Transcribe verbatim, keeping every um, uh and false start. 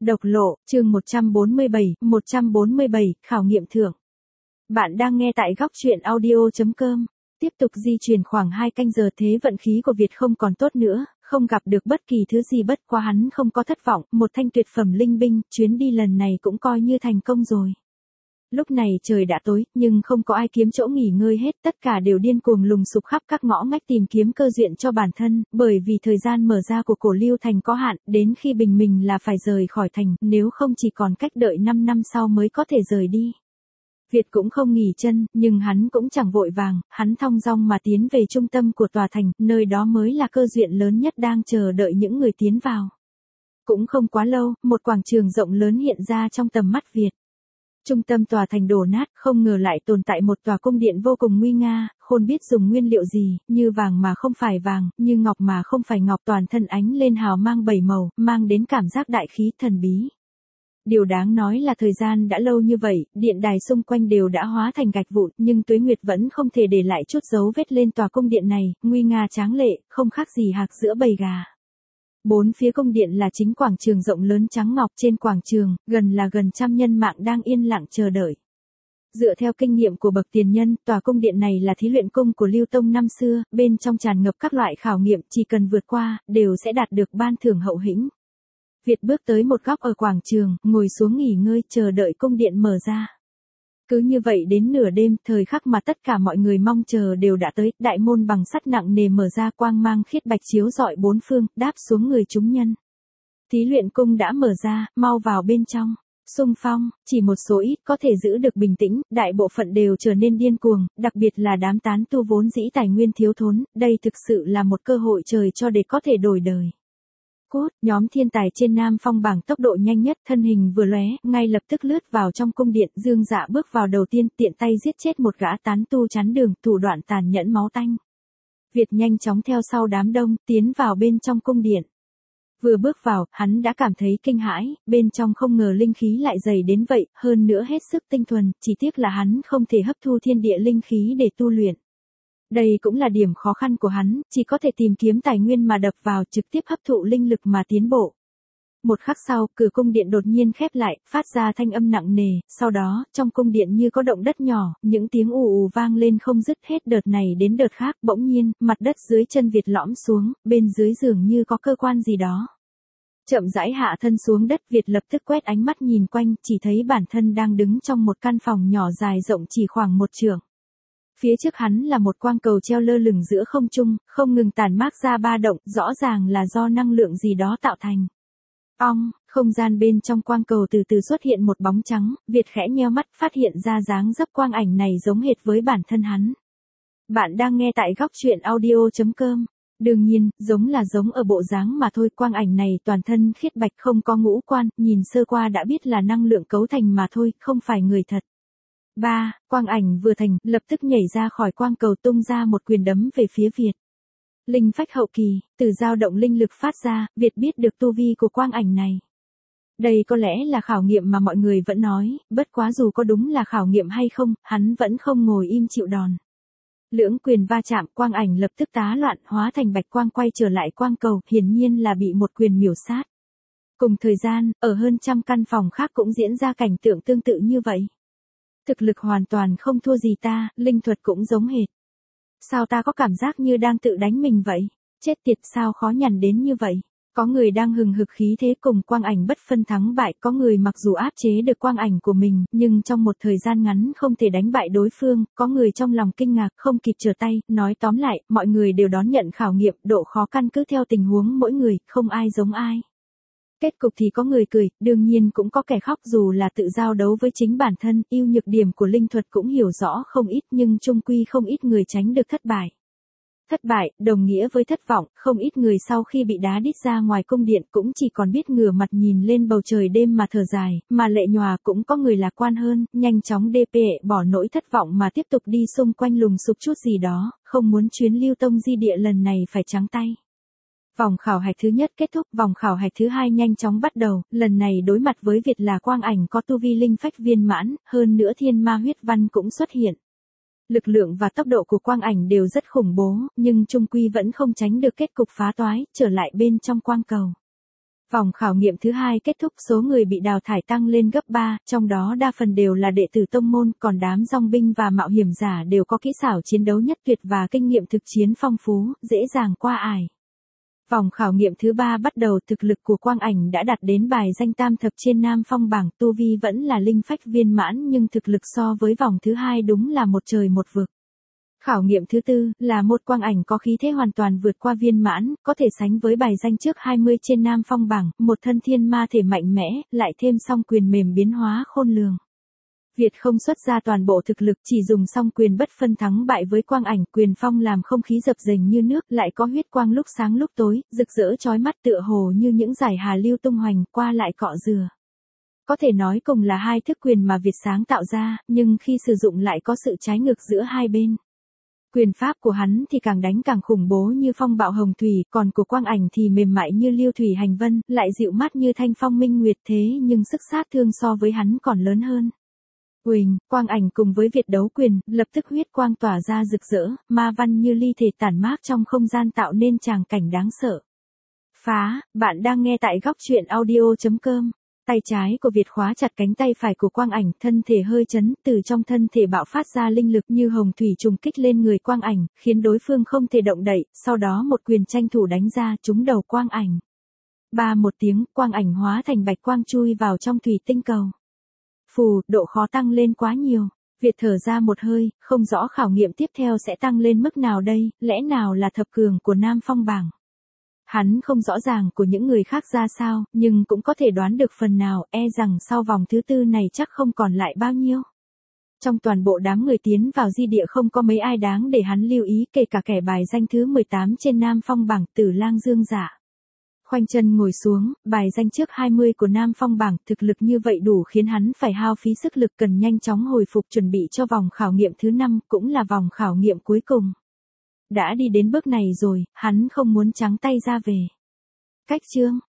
Độc lộ, chương một trăm bốn mươi bảy, một trăm bốn mươi bảy, khảo nghiệm thưởng. Bạn đang nghe tại góc truyện audio chấm com. Tiếp tục di chuyển khoảng hai canh giờ thế vận khí của Việt không còn tốt nữa, không gặp được bất kỳ thứ gì bất quá hắn không có thất vọng, một thanh tuyệt phẩm linh binh, chuyến đi lần này cũng coi như thành công rồi. Lúc này trời đã tối, nhưng không có ai kiếm chỗ nghỉ ngơi hết, tất cả đều điên cuồng lùng sục khắp các ngõ ngách tìm kiếm cơ duyên cho bản thân, bởi vì thời gian mở ra của Cổ Lưu Thành có hạn, đến khi bình minh là phải rời khỏi thành, nếu không chỉ còn cách đợi năm năm sau mới có thể rời đi. Việt cũng không nghỉ chân, nhưng hắn cũng chẳng vội vàng, hắn thong dong mà tiến về trung tâm của tòa thành, nơi đó mới là cơ duyên lớn nhất đang chờ đợi những người tiến vào. Cũng không quá lâu, một quảng trường rộng lớn hiện ra trong tầm mắt Việt. Trung tâm tòa thành đổ nát, không ngờ lại tồn tại một tòa cung điện vô cùng nguy nga, khôn biết dùng nguyên liệu gì, như vàng mà không phải vàng, như ngọc mà không phải ngọc, toàn thân ánh lên hào mang bảy màu, mang đến cảm giác đại khí thần bí. Điều đáng nói là thời gian đã lâu như vậy, điện đài xung quanh đều đã hóa thành gạch vụn, nhưng Tuế Nguyệt vẫn không thể để lại chút dấu vết lên tòa cung điện này, nguy nga tráng lệ, không khác gì hạc giữa bầy gà. Bốn phía cung điện là chính quảng trường rộng lớn trắng ngọc, trên quảng trường, gần là gần trăm nhân mạng đang yên lặng chờ đợi. Dựa theo kinh nghiệm của bậc tiền nhân, tòa cung điện này là thí luyện cung của Lưu Tông năm xưa, bên trong tràn ngập các loại khảo nghiệm, chỉ cần vượt qua, đều sẽ đạt được ban thưởng hậu hĩnh. Việt bước tới một góc ở quảng trường, ngồi xuống nghỉ ngơi, chờ đợi cung điện mở ra. Cứ như vậy đến nửa đêm, thời khắc mà tất cả mọi người mong chờ đều đã tới, đại môn bằng sắt nặng nề mở ra, quang mang khiết bạch chiếu rọi bốn phương, đáp xuống người chúng nhân. Thí luyện cung đã mở ra, mau vào bên trong. Xung phong, chỉ một số ít có thể giữ được bình tĩnh, đại bộ phận đều trở nên điên cuồng, đặc biệt là đám tán tu vốn dĩ tài nguyên thiếu thốn, đây thực sự là một cơ hội trời cho để có thể đổi đời. Cốt, nhóm thiên tài trên Nam Phong bảng tốc độ nhanh nhất, thân hình vừa lóe, ngay lập tức lướt vào trong cung điện, Dương Dạ bước vào đầu tiên, tiện tay giết chết một gã tán tu chắn đường, thủ đoạn tàn nhẫn máu tanh. Việt nhanh chóng theo sau đám đông, tiến vào bên trong cung điện. Vừa bước vào, hắn đã cảm thấy kinh hãi, bên trong không ngờ linh khí lại dày đến vậy, hơn nữa hết sức tinh thuần, chỉ tiếc là hắn không thể hấp thu thiên địa linh khí để tu luyện. Đây cũng là điểm khó khăn của hắn, chỉ có thể tìm kiếm tài nguyên mà đập vào, trực tiếp hấp thụ linh lực mà tiến bộ. Một khắc sau, cửa cung điện đột nhiên khép lại, phát ra thanh âm nặng nề, sau đó, trong cung điện như có động đất nhỏ, những tiếng ù ù vang lên không dứt, hết đợt này đến đợt khác, bỗng nhiên, mặt đất dưới chân Việt lõm xuống, bên dưới dường như có cơ quan gì đó. Chậm rãi hạ thân xuống đất, Việt lập tức quét ánh mắt nhìn quanh, chỉ thấy bản thân đang đứng trong một căn phòng nhỏ dài rộng chỉ khoảng một trượng. Phía trước hắn là một quang cầu treo lơ lửng giữa không trung, không ngừng tản mát ra ba động, rõ ràng là do năng lượng gì đó tạo thành. Ong, không gian bên trong quang cầu từ từ xuất hiện một bóng trắng, Việt khẽ nheo mắt, phát hiện ra dáng dấp quang ảnh này giống hệt với bản thân hắn. Bạn đang nghe tại góc truyện audio chấm com. Đương nhiên, giống là giống ở bộ dáng mà thôi, quang ảnh này toàn thân khiết bạch không có ngũ quan, nhìn sơ qua đã biết là năng lượng cấu thành mà thôi, không phải người thật. ba. Quang ảnh vừa thành, lập tức nhảy ra khỏi quang cầu, tung ra một quyền đấm về phía Việt. Linh phách hậu kỳ, từ dao động linh lực phát ra, Việt biết được tu vi của quang ảnh này. Đây có lẽ là khảo nghiệm mà mọi người vẫn nói, bất quá dù có đúng là khảo nghiệm hay không, hắn vẫn không ngồi im chịu đòn. Lưỡng quyền va chạm, quang ảnh lập tức tá loạn, hóa thành bạch quang quay trở lại quang cầu, hiển nhiên là bị một quyền miểu sát. Cùng thời gian, ở hơn trăm căn phòng khác cũng diễn ra cảnh tượng tương tự như vậy. Thực lực hoàn toàn không thua gì ta, linh thuật cũng giống hệt. Sao ta có cảm giác như đang tự đánh mình vậy? Chết tiệt, sao khó nhằn đến như vậy? Có người đang hừng hực khí thế cùng quang ảnh bất phân thắng bại, có người mặc dù áp chế được quang ảnh của mình, nhưng trong một thời gian ngắn không thể đánh bại đối phương, có người trong lòng kinh ngạc, không kịp trở tay, nói tóm lại, mọi người đều đón nhận khảo nghiệm, độ khó căn cứ theo tình huống mỗi người, không ai giống ai. Kết cục thì có người cười, đương nhiên cũng có kẻ khóc, dù là tự giao đấu với chính bản thân, ưu nhược điểm của linh thuật cũng hiểu rõ không ít, nhưng chung quy không ít người tránh được thất bại. Thất bại, đồng nghĩa với thất vọng, không ít người sau khi bị đá đít ra ngoài cung điện cũng chỉ còn biết ngửa mặt nhìn lên bầu trời đêm mà thở dài, mà lệ nhòa, cũng có người lạc quan hơn, nhanh chóng đê pê bỏ nỗi thất vọng mà tiếp tục đi xung quanh lùng sục chút gì đó, không muốn chuyến Lưu Tông di địa lần này phải trắng tay. Vòng khảo hạch thứ nhất kết thúc, vòng khảo hạch thứ hai nhanh chóng bắt đầu, lần này đối mặt với Việt là quang ảnh có tu vi linh phách viên mãn, hơn nữa thiên ma huyết văn cũng xuất hiện. Lực lượng và tốc độ của quang ảnh đều rất khủng bố, nhưng chung quy vẫn không tránh được kết cục phá toái, trở lại bên trong quang cầu. Vòng khảo nghiệm thứ hai kết thúc, số người bị đào thải tăng lên gấp ba, trong đó đa phần đều là đệ tử tông môn, còn đám dòng binh và mạo hiểm giả đều có kỹ xảo chiến đấu nhất tuyệt và kinh nghiệm thực chiến phong phú, dễ dàng qua ải. Vòng khảo nghiệm thứ ba bắt đầu, thực lực của Quang Ảnh đã đạt đến bài danh tam thập trên Nam Phong bảng, tu vi vẫn là linh phách viên mãn nhưng thực lực so với vòng thứ hai đúng là một trời một vực. Khảo nghiệm thứ tư là một Quang Ảnh có khí thế hoàn toàn vượt qua viên mãn, có thể sánh với bài danh trước hai mươi trên Nam Phong bảng, một thân thiên ma thể mạnh mẽ, lại thêm song quyền mềm biến hóa khôn lường. Việt không xuất ra toàn bộ thực lực, chỉ dùng song quyền bất phân thắng bại với Quang Ảnh, quyền phong làm không khí dập dềnh như nước, lại có huyết quang lúc sáng lúc tối, rực rỡ chói mắt tựa hồ như những dải hà lưu tung hoành qua lại cọ rửa. Có thể nói cùng là hai thức quyền mà Việt sáng tạo ra, nhưng khi sử dụng lại có sự trái ngược giữa hai bên. Quyền pháp của hắn thì càng đánh càng khủng bố như phong bạo hồng thủy, còn của Quang Ảnh thì mềm mại như liêu thủy hành vân, lại dịu mát như thanh phong minh nguyệt, thế nhưng sức sát thương so với hắn còn lớn hơn. Uỳnh, Quang Ảnh cùng với Việt đấu quyền, lập tức huyết quang tỏa ra rực rỡ, ma văn như ly thể tản mát trong không gian tạo nên tràng cảnh đáng sợ. Phá, bạn đang nghe tại góc truyện audio chấm com. Tay trái của Việt khóa chặt cánh tay phải của Quang Ảnh, thân thể hơi chấn, từ trong thân thể bạo phát ra linh lực như hồng thủy trùng kích lên người Quang Ảnh, khiến đối phương không thể động đậy, sau đó một quyền tranh thủ đánh ra trúng đầu Quang Ảnh. Ba một tiếng, Quang Ảnh hóa thành bạch quang chui vào trong thủy tinh cầu. Phù, độ khó tăng lên quá nhiều. Việt thở ra một hơi, không rõ khảo nghiệm tiếp theo sẽ tăng lên mức nào đây, lẽ nào là thập cường của Nam Phong bảng. Hắn không rõ ràng của những người khác ra sao, nhưng cũng có thể đoán được phần nào, e rằng sau vòng thứ tư này chắc không còn lại bao nhiêu. Trong toàn bộ đám người tiến vào di địa không có mấy ai đáng để hắn lưu ý, kể cả kẻ bài danh thứ mười tám trên Nam Phong bảng, Tử Lang Dương Dạ. Khoanh chân ngồi xuống, bài danh trước hai mươi của Nam Phong bảng, thực lực như vậy đủ khiến hắn phải hao phí sức lực, cần nhanh chóng hồi phục chuẩn bị cho vòng khảo nghiệm thứ năm, cũng là vòng khảo nghiệm cuối cùng. Đã đi đến bước này rồi, hắn không muốn trắng tay ra về. Cách chương